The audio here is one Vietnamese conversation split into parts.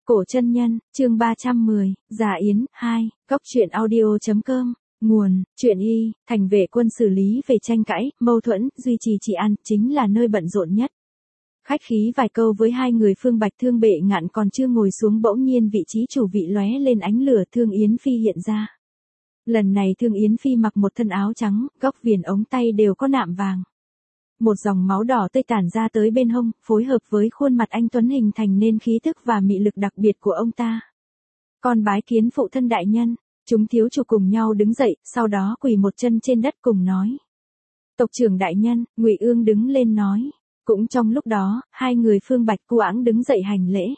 Cổ chân nhân, chương 310, Giả Yến, 2, Góc truyện audio.com, nguồn, truyện y, thành vệ quân xử lý về tranh cãi, mâu thuẫn, duy trì trị an, chính là nơi bận rộn nhất. Khách khí vài câu với hai người Phương Bạch Thương Bệ Ngạn còn chưa ngồi xuống bỗng nhiên vị trí chủ vị lóe lên ánh lửa Thương Yến Phi hiện ra. Lần này Thương Yến Phi mặc một thân áo trắng, góc viền ống tay đều có nạm vàng. Một dòng máu đỏ tươi tản ra tới bên hông, phối hợp với khuôn mặt anh tuấn hình thành nên khí thức và mị lực đặc biệt của ông ta. Con bái kiến phụ thân đại nhân, chúng thiếu chủ cùng nhau đứng dậy, sau đó quỳ một chân trên đất cùng nói. Tộc trưởng đại nhân, Ngụy Ương đứng lên nói. Cũng trong lúc đó, hai người Phương Bạch Cu Ẵng đứng dậy hành lễ.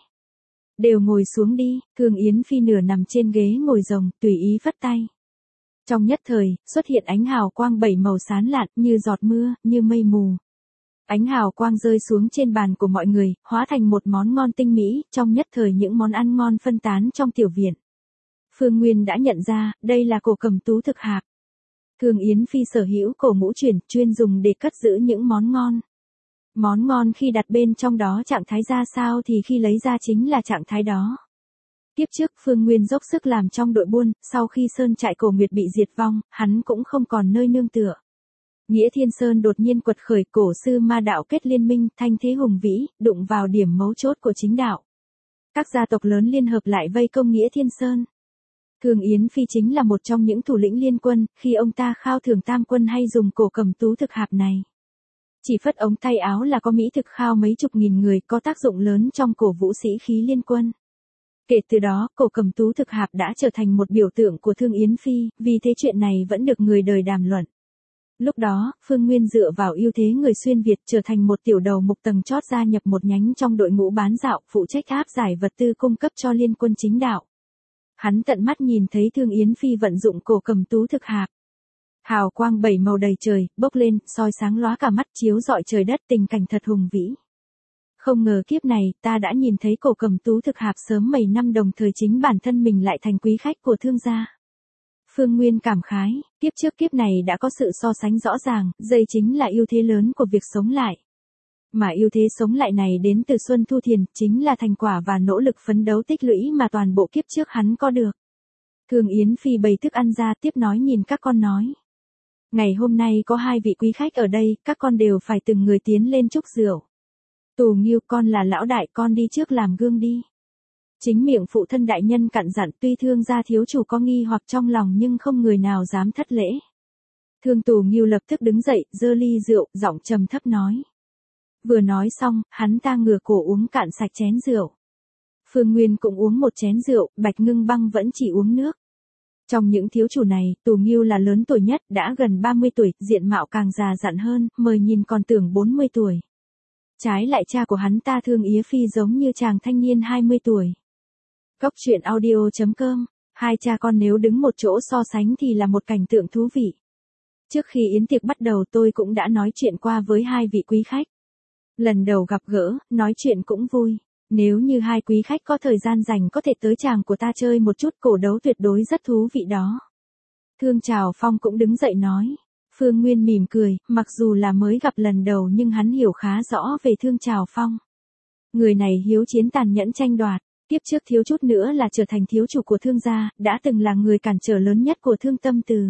Đều ngồi xuống đi, Thương Yến Phi nửa nằm trên ghế ngồi rồng, tùy ý phất tay. Trong nhất thời, xuất hiện ánh hào quang bảy màu sáng lạn, như giọt mưa, như mây mù. Ánh hào quang rơi xuống trên bàn của mọi người, hóa thành một món ngon tinh mỹ, trong nhất thời những món ăn ngon phân tán trong tiểu viện. Phương Nguyên đã nhận ra, đây là cổ cầm tú thực hạp. Thương Yến Phi sở hữu cổ ngũ chuyển, chuyên dùng để cất giữ những món ngon. Món ngon khi đặt bên trong đó trạng thái ra sao thì khi lấy ra chính là trạng thái đó. Tiếp trước Phương Nguyên dốc sức làm trong đội buôn, sau khi Sơn trại Cổ Nguyệt bị diệt vong, hắn cũng không còn nơi nương tựa. Nghĩa Thiên Sơn đột nhiên quật khởi, cổ sư ma đạo kết liên minh, thanh thế hùng vĩ, đụng vào điểm mấu chốt của chính đạo. Các gia tộc lớn liên hợp lại vây công Nghĩa Thiên Sơn. Thương Yến Phi chính là một trong những thủ lĩnh liên quân, khi ông ta khao thưởng tam quân hay dùng cổ cầm tú thực hạp này. Chỉ phất ống tay áo là có mỹ thực khao mấy chục nghìn người, có tác dụng lớn trong cổ vũ sĩ khí liên quân. Kể từ đó, cổ cầm tú thực hạp đã trở thành một biểu tượng của Thương Yến Phi, vì thế chuyện này vẫn được người đời đàm luận. Lúc đó, Phương Nguyên dựa vào ưu thế người xuyên Việt trở thành một tiểu đầu mục tầng chót gia nhập một nhánh trong đội ngũ bán dạo, phụ trách áp giải vật tư cung cấp cho liên quân chính đạo. Hắn tận mắt nhìn thấy Thương Yến Phi vận dụng cổ cầm tú thực hạp. Hào quang bảy màu đầy trời, bốc lên, soi sáng lóa cả mắt, chiếu rọi trời đất, tình cảnh thật hùng vĩ. Không ngờ kiếp này, ta đã nhìn thấy cổ cầm tú thực hạp sớm mấy năm đồng thời chính bản thân mình lại thành quý khách của thương gia. Phương Nguyên cảm khái, kiếp trước kiếp này đã có sự so sánh rõ ràng, đây chính là ưu thế lớn của việc sống lại. Mà ưu thế sống lại này đến từ Xuân Thu Thiền, chính là thành quả và nỗ lực phấn đấu tích lũy mà toàn bộ kiếp trước hắn có được. Thương Yến Phi bày thức ăn ra tiếp nói nhìn các con nói. Ngày hôm nay có hai vị quý khách ở đây, các con đều phải từng người tiến lên chúc rượu. Tù Nghiêu, con là lão đại, con đi trước làm gương đi. Chính miệng phụ thân đại nhân cặn dặn, tuy Thương gia thiếu chủ có nghi hoặc trong lòng nhưng không người nào dám thất lễ. Thương Tù Nghiêu lập tức đứng dậy, giơ ly rượu, giọng trầm thấp nói. Vừa nói xong, hắn ta ngửa cổ uống cạn sạch chén rượu. Phương Nguyên cũng uống một chén rượu, Bạch Ngưng Băng vẫn chỉ uống nước. Trong những thiếu chủ này, Tù Nghiêu là lớn tuổi nhất, đã gần 30 tuổi, diện mạo càng già dặn hơn, mời nhìn còn tưởng 40 tuổi. Trái lại cha của hắn ta Thương Yến Phi giống như chàng thanh niên 20 tuổi. Góc truyện audio.com, hai cha con nếu đứng một chỗ so sánh thì là một cảnh tượng thú vị. Trước khi yến tiệc bắt đầu tôi cũng đã nói chuyện qua với hai vị quý khách. Lần đầu gặp gỡ, nói chuyện cũng vui. Nếu như hai quý khách có thời gian rảnh có thể tới tràng của ta chơi một chút, cổ đấu tuyệt đối rất thú vị đó. Thương Trào Phong cũng đứng dậy nói. Phương Nguyên mỉm cười, mặc dù là mới gặp lần đầu nhưng hắn hiểu khá rõ về Thương Trào Phong. Người này hiếu chiến tàn nhẫn tranh đoạt, tiếp trước thiếu chút nữa là trở thành thiếu chủ của Thương gia, đã từng là người cản trở lớn nhất của Thương Tâm Từ.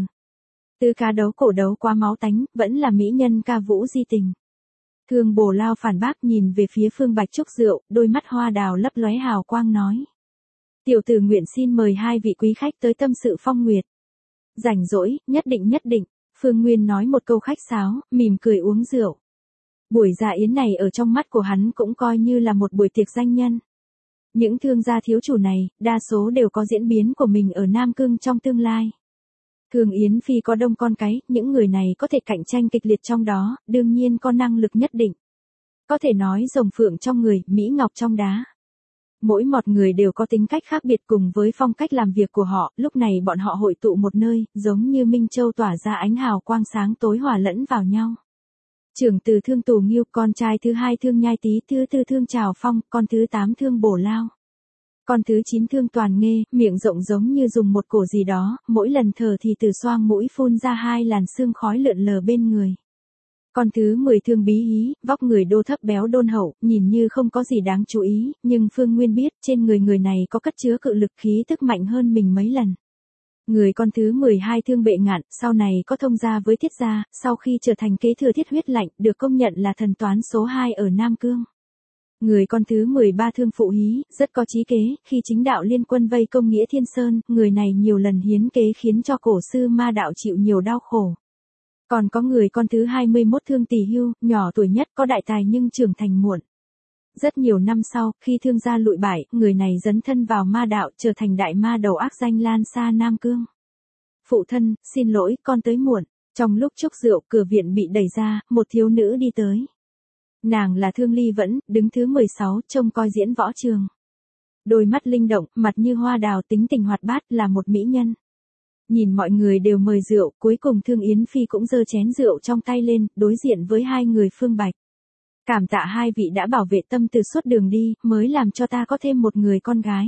Từ ca đấu cổ đấu qua máu tánh, vẫn là mỹ nhân ca vũ di tình. Thương Bồ Lao phản bác nhìn về phía Phương Bạch chúc rượu, đôi mắt hoa đào lấp lóe hào quang nói. Tiểu tử nguyện xin mời hai vị quý khách tới tâm sự phong nguyệt. Rảnh rỗi, nhất định, Phương Nguyên nói một câu khách sáo, mỉm cười uống rượu. Buổi dạ yến này ở trong mắt của hắn cũng coi như là một buổi tiệc danh nhân. Những thương gia thiếu chủ này, đa số đều có diễn biến của mình ở Nam Cương trong tương lai. Thương Yến Phi có đông con cái, những người này có thể cạnh tranh kịch liệt trong đó, đương nhiên có năng lực nhất định. Có thể nói rồng phượng trong người, mỹ ngọc trong đá. Mỗi một người đều có tính cách khác biệt cùng với phong cách làm việc của họ, lúc này bọn họ hội tụ một nơi, giống như Minh Châu tỏa ra ánh hào quang sáng tối hòa lẫn vào nhau. Trưởng từ Thương Tù Nghiêu, con trai thứ hai Thương Nhai Tý, thứ tư Thương Trào Phong, con thứ 8 Thương Bổ Lao. Con thứ 9 Thương Toàn Nghê, miệng rộng giống như dùng một cổ gì đó, mỗi lần thở thì từ xoang mũi phun ra 2 làn sương khói lượn lờ bên người. Con thứ 10 Thương Bí Hí, vóc người đô thấp béo đôn hậu, nhìn như không có gì đáng chú ý, nhưng Phương Nguyên biết trên người này có cất chứa cự lực khí tức mạnh hơn mình mấy lần. Người con thứ 12 Thương Bệ Ngạn, sau này có thông gia với Thiết gia, sau khi trở thành kế thừa Thiết Huyết Lạnh, được công nhận là thần toán số 2 ở Nam Cương. Người con thứ 13 Thương Phụ Hí, rất có chí kế, khi chính đạo liên quân vây công Nghĩa Thiên Sơn, người này nhiều lần hiến kế khiến cho cổ sư ma đạo chịu nhiều đau khổ. Còn có người con thứ 21 Thương Tỳ Hưu, nhỏ tuổi nhất có đại tài nhưng trưởng thành muộn. Rất nhiều năm sau, khi Thương gia lụi bại, người này dấn thân vào ma đạo trở thành đại ma đầu ác danh lan xa Nam Cương. Phụ thân, xin lỗi, con tới muộn. Trong lúc chúc rượu, cửa viện bị đẩy ra, một thiếu nữ đi tới. Nàng là Thương Ly Vẫn, đứng thứ 16, trông coi diễn võ trường. Đôi mắt linh động, mặt như hoa đào, tính tình hoạt bát, là một mỹ nhân. Nhìn mọi người đều mời rượu, cuối cùng Thương Yến Phi cũng giơ chén rượu trong tay lên, đối diện với hai người Phương Bạch. Cảm tạ hai vị đã bảo vệ Tâm Từ suốt đường đi, mới làm cho ta có thêm một người con gái.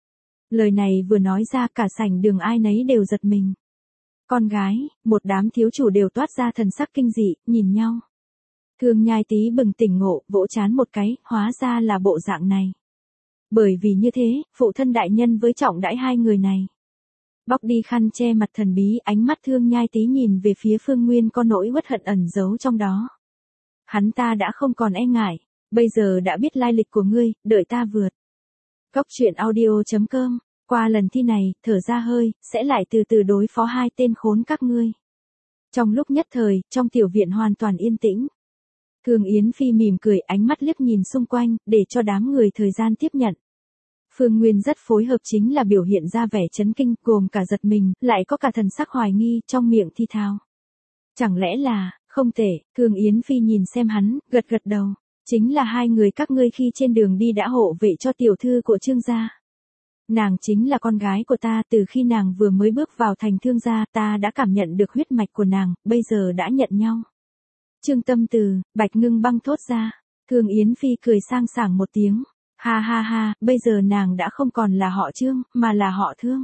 Lời này vừa nói ra cả sảnh đường ai nấy đều giật mình. Con gái, một đám thiếu chủ đều toát ra thần sắc kinh dị, nhìn nhau. Thương Nhai Tý bừng tỉnh ngộ, vỗ chán một cái, hóa ra là bộ dạng này. Bởi vì như thế, phụ thân đại nhân với trọng đãi hai người này. Bóc đi khăn che mặt thần bí, ánh mắt Thương Nhai Tý nhìn về phía Phương Nguyên có nỗi uất hận ẩn giấu trong đó. Hắn ta đã không còn e ngại, bây giờ đã biết lai lịch của ngươi, đợi ta vượt. Góc truyện audio.com, qua lần thi này, thở ra hơi, sẽ lại từ từ đối phó hai tên khốn các ngươi. Trong lúc nhất thời, trong tiểu viện hoàn toàn yên tĩnh. Thương Yến Phi mỉm cười, ánh mắt liếc nhìn xung quanh, để cho đám người thời gian tiếp nhận. Phương Nguyên rất phối hợp, chính là biểu hiện ra vẻ chấn kinh, gồm cả giật mình, lại có cả thần sắc hoài nghi, trong miệng thi thao. Chẳng lẽ là, không tệ, Thương Yến Phi nhìn xem hắn, gật gật đầu. Chính là hai người các ngươi khi trên đường đi đã hộ vệ cho tiểu thư của Trương gia. Nàng chính là con gái của ta, từ khi nàng vừa mới bước vào thành Thương gia, ta đã cảm nhận được huyết mạch của nàng, bây giờ đã nhận nhau. Trương Tâm Từ, Bạch Ngưng Băng thốt ra. Thương Yến Phi cười sang sảng một tiếng. Ha ha ha, bây giờ nàng đã không còn là họ Trương, mà là họ Thương.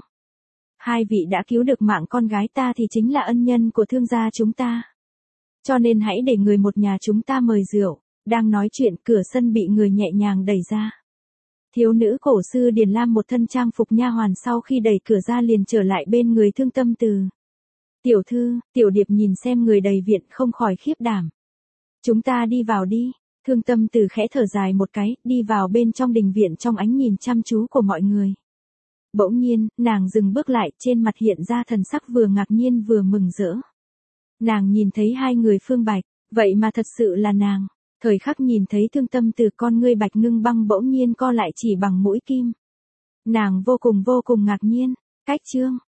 Hai vị đã cứu được mạng con gái ta thì chính là ân nhân của Thương gia chúng ta. Cho nên hãy để người một nhà chúng ta mời rượu. Đang nói chuyện, cửa sân bị người nhẹ nhàng đẩy ra. Thiếu nữ cổ sư Điền Lam một thân trang phục nha hoàn sau khi đẩy cửa ra liền trở lại bên người Thương Tâm Từ. Tiểu thư, Tiểu Điệp nhìn xem người đầy viện không khỏi khiếp đảm. Chúng ta đi vào đi. Thương Tâm Từ khẽ thở dài một cái, đi vào bên trong đình viện trong ánh nhìn chăm chú của mọi người. Bỗng nhiên, nàng dừng bước lại, trên mặt hiện ra thần sắc vừa ngạc nhiên vừa mừng rỡ. Nàng nhìn thấy hai người Phương Bạch, vậy mà thật sự là nàng. Thời khắc nhìn thấy Thương Tâm Từ, con ngươi Bạch Ngưng Băng bỗng nhiên co lại chỉ bằng mũi kim. Nàng vô cùng ngạc nhiên. Cách Trương,